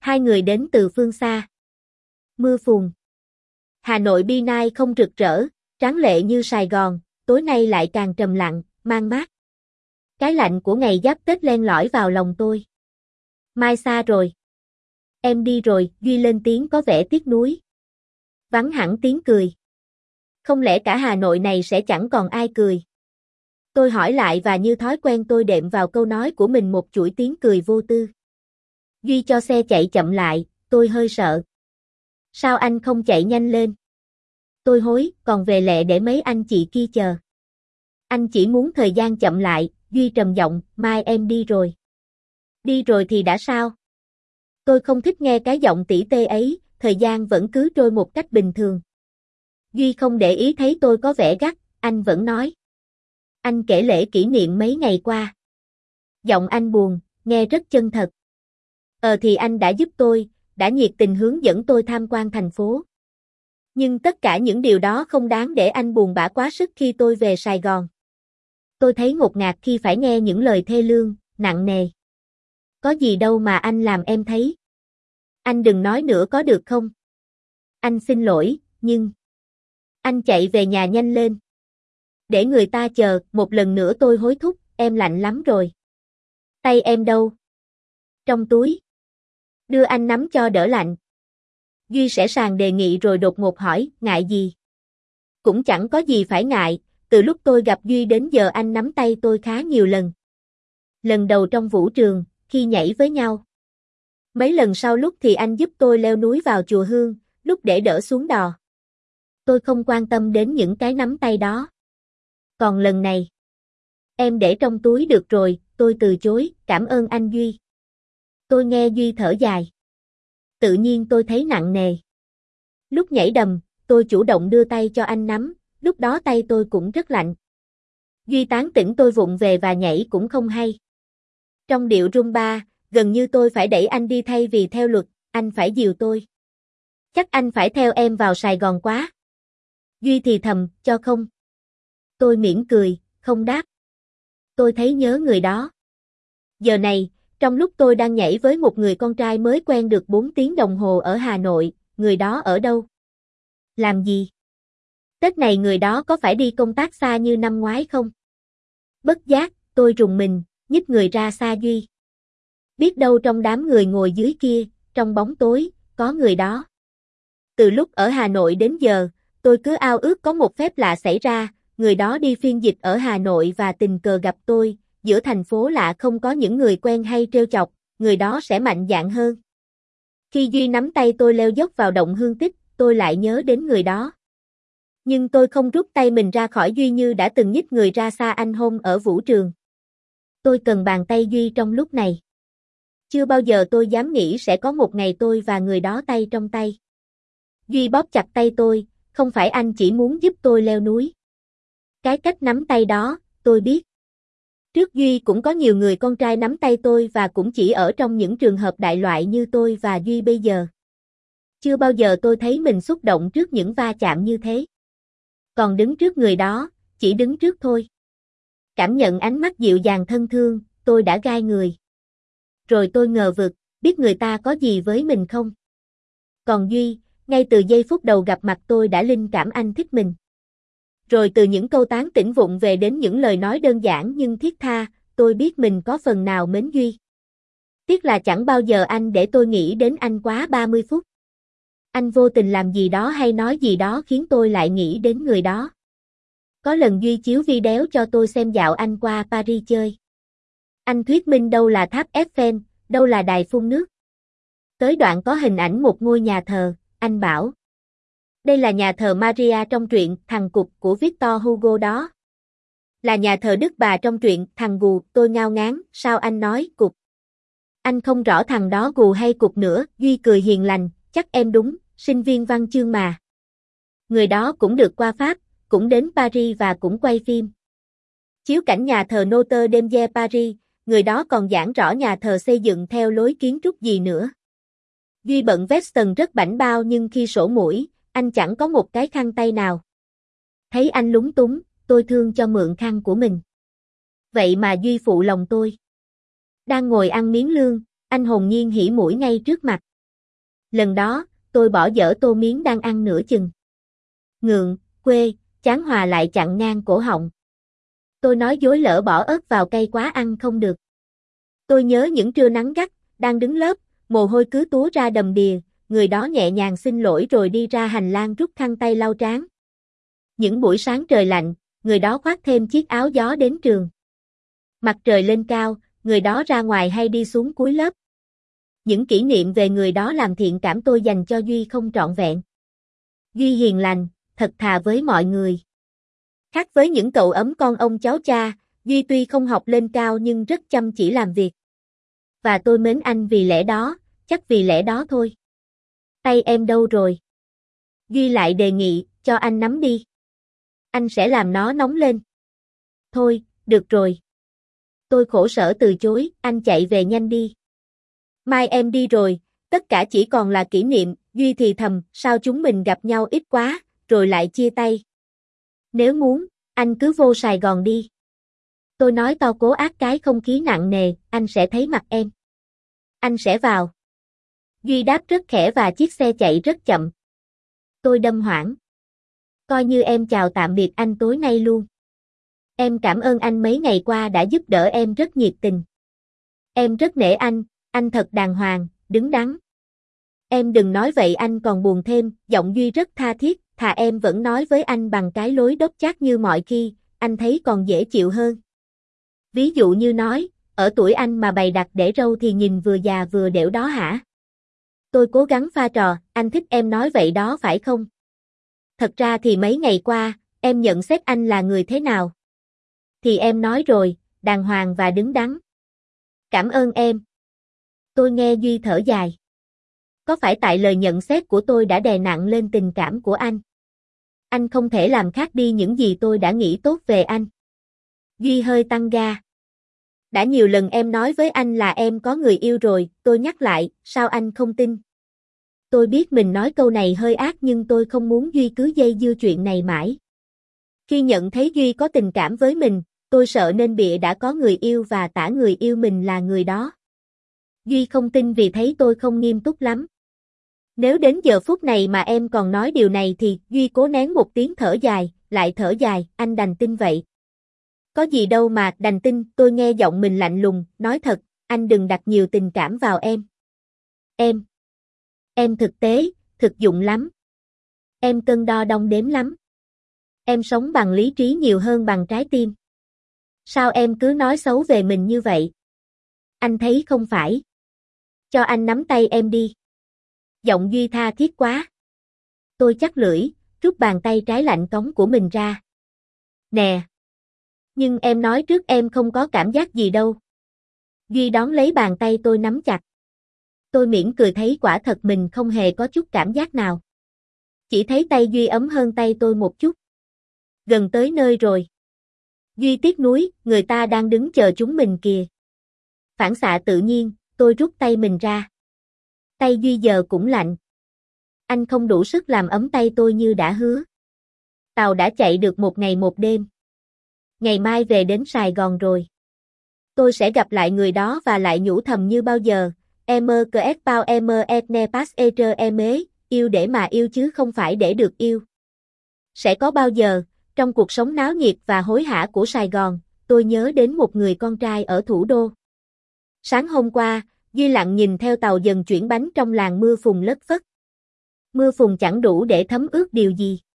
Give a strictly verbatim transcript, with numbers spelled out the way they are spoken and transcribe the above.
Hai người đến từ phương xa. Mưa phùn. Hà Nội by night không rực rỡ, tráng lệ như Sài Gòn, tối nay lại càng trầm lặng, mang mát. Cái lạnh của ngày giáp Tết len lỏi vào lòng tôi. Mai xa rồi. Em đi rồi, Duy lên tiếng có vẻ tiếc nuối. Vắng hẳn tiếng cười. Không lẽ cả Hà Nội này sẽ chẳng còn ai cười? Tôi hỏi lại và như thói quen tôi đệm vào câu nói của mình một chuỗi tiếng cười vô tư. Duy cho xe chạy chậm lại, tôi hơi sợ. Sao anh không chạy nhanh lên? Tôi hối, còn về lẹ để mấy anh chị kia chờ. Anh chỉ muốn thời gian chậm lại, Duy trầm giọng, mai em đi rồi. Đi rồi thì đã sao? Tôi không thích nghe cái giọng tỉ tê ấy, thời gian vẫn cứ trôi một cách bình thường. Duy không để ý thấy tôi có vẻ gắt, anh vẫn nói. Anh kể lễ kỷ niệm mấy ngày qua. Giọng anh buồn, nghe rất chân thật. Ờ thì anh đã giúp tôi, đã nhiệt tình hướng dẫn tôi tham quan thành phố. Nhưng tất cả những điều đó không đáng để anh buồn bã quá sức khi tôi về Sài Gòn. Tôi thấy ngột ngạt khi phải nghe những lời thê lương, nặng nề. Có gì đâu mà anh làm em thấy. Anh đừng nói nữa có được không? Anh xin lỗi, nhưng... Anh chạy về nhà nhanh lên. Để người ta chờ, một lần nữa tôi hối thúc, em lạnh lắm rồi. Tay em đâu? Trong túi. Đưa anh nắm cho đỡ lạnh. Duy sẽ sàng đề nghị rồi đột ngột hỏi, ngại gì? Cũng chẳng có gì phải ngại, từ lúc tôi gặp Duy đến giờ anh nắm tay tôi khá nhiều lần. Lần đầu trong vũ trường, khi nhảy với nhau. Mấy lần sau lúc thì anh giúp tôi leo núi vào chùa Hương, lúc để đỡ xuống đò. Tôi không quan tâm đến những cái nắm tay đó. Còn lần này, em để trong túi được rồi, tôi từ chối, cảm ơn anh Duy. Tôi nghe Duy thở dài. Tự nhiên tôi thấy nặng nề. Lúc nhảy đầm, tôi chủ động đưa tay cho anh nắm, lúc đó tay tôi cũng rất lạnh. Duy tán tỉnh tôi vụng về và nhảy cũng không hay. Trong điệu Rumba, gần như tôi phải đẩy anh đi thay vì theo luật, anh phải dìu tôi. Chắc anh phải theo em vào Sài Gòn quá. Duy thì thầm, cho không. Tôi mỉm cười, không đáp. Tôi thấy nhớ người đó. Giờ này, trong lúc tôi đang nhảy với một người con trai mới quen được bốn tiếng đồng hồ ở Hà Nội, người đó ở đâu? Làm gì? Tết này người đó có phải đi công tác xa như năm ngoái không? Bất giác, tôi rùng mình, nhích người ra xa Duy. Biết đâu trong đám người ngồi dưới kia, trong bóng tối, có người đó. Từ lúc ở Hà Nội đến giờ, tôi cứ ao ước có một phép lạ xảy ra, người đó đi phiên dịch ở Hà Nội và tình cờ gặp tôi, giữa thành phố lạ không có những người quen hay trêu chọc, người đó sẽ mạnh dạn hơn. Khi Duy nắm tay tôi leo dốc vào động Hương Tích, tôi lại nhớ đến người đó. Nhưng tôi không rút tay mình ra khỏi Duy như đã từng nhích người ra xa anh hôm ở vũ trường. Tôi cần bàn tay Duy trong lúc này. Chưa bao giờ tôi dám nghĩ sẽ có một ngày tôi và người đó tay trong tay. Duy bóp chặt tay tôi, không phải anh chỉ muốn giúp tôi leo núi. Cái cách nắm tay đó, tôi biết. Trước Duy cũng có nhiều người con trai nắm tay tôi và cũng chỉ ở trong những trường hợp đại loại như tôi và Duy bây giờ. Chưa bao giờ tôi thấy mình xúc động trước những va chạm như thế. Còn đứng trước người đó, chỉ đứng trước thôi. Cảm nhận ánh mắt dịu dàng thân thương, tôi đã gai người. Rồi tôi ngờ vực, biết người ta có gì với mình không? Còn Duy, ngay từ giây phút đầu gặp mặt tôi đã linh cảm anh thích mình. Rồi từ những câu tán tỉnh vụng về đến những lời nói đơn giản nhưng thiết tha, tôi biết mình có phần nào mến Duy. Tiếc là chẳng bao giờ anh để tôi nghĩ đến anh quá ba mươi phút. Anh vô tình làm gì đó hay nói gì đó khiến tôi lại nghĩ đến người đó. Có lần Duy chiếu video cho tôi xem dạo anh qua Paris chơi. Anh thuyết minh đâu là tháp Eiffel, đâu là đài phun nước. Tới đoạn có hình ảnh một ngôi nhà thờ, anh bảo. Đây là nhà thờ Maria trong truyện Thằng Cụt của Victor Hugo đó. Là nhà thờ Đức Bà trong truyện Thằng Gù, tôi ngao ngán, sao anh nói cụt? Anh không rõ thằng đó gù hay cụt nữa, Duy cười hiền lành, chắc em đúng, sinh viên văn chương mà. Người đó cũng được qua Pháp, cũng đến Paris và cũng quay phim. Chiếu cảnh nhà thờ Notre Dame de Paris, người đó còn giảng rõ nhà thờ xây dựng theo lối kiến trúc gì nữa. Duy bận Western rất bảnh bao nhưng khi sổ mũi, anh chẳng có một cái khăn tay nào. Thấy anh lúng túng, tôi thương cho mượn khăn của mình. Vậy mà Duy phụ lòng tôi. Đang ngồi ăn miếng lương, anh hồn nhiên hỉ mũi ngay trước mặt. Lần đó, tôi bỏ dở tô miến đang ăn nửa chừng. Ngượng, quê, chán hòa lại chặn ngang cổ họng. Tôi nói dối lỡ bỏ ớt vào cay quá ăn không được. Tôi nhớ những trưa nắng gắt, đang đứng lớp, mồ hôi cứ túa ra đầm đìa, người đó nhẹ nhàng xin lỗi rồi đi ra hành lang rút khăn tay lau trán. Những buổi sáng trời lạnh, người đó khoác thêm chiếc áo gió đến trường. Mặt trời lên cao, người đó ra ngoài hay đi xuống cuối lớp. Những kỷ niệm về người đó làm thiện cảm tôi dành cho Duy không trọn vẹn. Duy hiền lành, thật thà với mọi người. Khác với những cậu ấm con ông cháu cha, Duy tuy không học lên cao nhưng rất chăm chỉ làm việc. Và tôi mến anh vì lẽ đó, chắc vì lẽ đó thôi. Tay em đâu rồi? Duy lại đề nghị, cho anh nắm đi. Anh sẽ làm nó nóng lên. Thôi, được rồi. Tôi khổ sở từ chối, anh chạy về nhanh đi. Mai em đi rồi, tất cả chỉ còn là kỷ niệm, Duy thì thầm, sao chúng mình gặp nhau ít quá, rồi lại chia tay. Nếu muốn, anh cứ vô Sài Gòn đi. Tôi nói to cố ác cái không khí nặng nề, anh sẽ thấy mặt em. Anh sẽ vào. Duy đáp rất khẽ và chiếc xe chạy rất chậm. Tôi đâm hoảng. Coi như em chào tạm biệt anh tối nay luôn. Em cảm ơn anh mấy ngày qua đã giúp đỡ em rất nhiệt tình. Em rất nể anh, anh thật đàng hoàng, đứng đắn. Em đừng nói vậy anh còn buồn thêm, giọng Duy rất tha thiết, thà em vẫn nói với anh bằng cái lối đốc chát như mọi khi, anh thấy còn dễ chịu hơn. Ví dụ như nói, ở tuổi anh mà bày đặt để râu thì nhìn vừa già vừa đểu đó hả? Tôi cố gắng pha trò, anh thích em nói vậy đó phải không? Thật ra thì mấy ngày qua, em nhận xét anh là người thế nào? Thì em nói rồi, đàng hoàng và đứng đắn. Cảm ơn em. Tôi nghe Duy thở dài. Có phải tại lời nhận xét của tôi đã đè nặng lên tình cảm của anh? Anh không thể làm khác đi những gì tôi đã nghĩ tốt về anh. Duy hơi tăng ga. Đã nhiều lần em nói với anh là em có người yêu rồi, tôi nhắc lại, sao anh không tin? Tôi biết mình nói câu này hơi ác nhưng tôi không muốn Duy cứ dây dưa chuyện này mãi. Khi nhận thấy Duy có tình cảm với mình, tôi sợ nên bịa đã có người yêu và tả người yêu mình là người đó. Duy không tin vì thấy tôi không nghiêm túc lắm. Nếu đến giờ phút này mà em còn nói điều này thì Duy cố nén một tiếng thở dài, lại thở dài, anh đành tin vậy. Có gì đâu mà đành tin, tôi nghe giọng mình lạnh lùng, nói thật, anh đừng đặt nhiều tình cảm vào em. Em. Em thực tế, thực dụng lắm. Em cân đo đong đếm lắm. Em sống bằng lý trí nhiều hơn bằng trái tim. Sao em cứ nói xấu về mình như vậy? Anh thấy không phải. Cho anh nắm tay em đi. Giọng Duy tha thiết quá. Tôi chắc lưỡi, rút bàn tay trái lạnh cống của mình ra. Nè. Nhưng em nói trước em không có cảm giác gì đâu. Duy đón lấy bàn tay tôi nắm chặt. Tôi mỉm cười thấy quả thật mình không hề có chút cảm giác nào. Chỉ thấy tay Duy ấm hơn tay tôi một chút. Gần tới nơi rồi. Duy tiếc nuối, người ta đang đứng chờ chúng mình kìa. Phản xạ tự nhiên, tôi rút tay mình ra. Tay Duy giờ cũng lạnh. Anh không đủ sức làm ấm tay tôi như đã hứa. Tàu đã chạy được một ngày một đêm. Ngày mai về đến Sài Gòn rồi. Tôi sẽ gặp lại người đó và lại nhủ thầm như bao giờ. Em mơ cờ ép bao em mơ etne pas etre em ế, yêu để mà yêu chứ không phải để được yêu. Sẽ có bao giờ, trong cuộc sống náo nhiệt và hối hả của Sài Gòn, tôi nhớ đến một người con trai ở thủ đô. Sáng hôm qua, Duy lặng nhìn theo tàu dần chuyển bánh trong làn mưa phùn lất phất. Mưa phùn chẳng đủ để thấm ướt điều gì.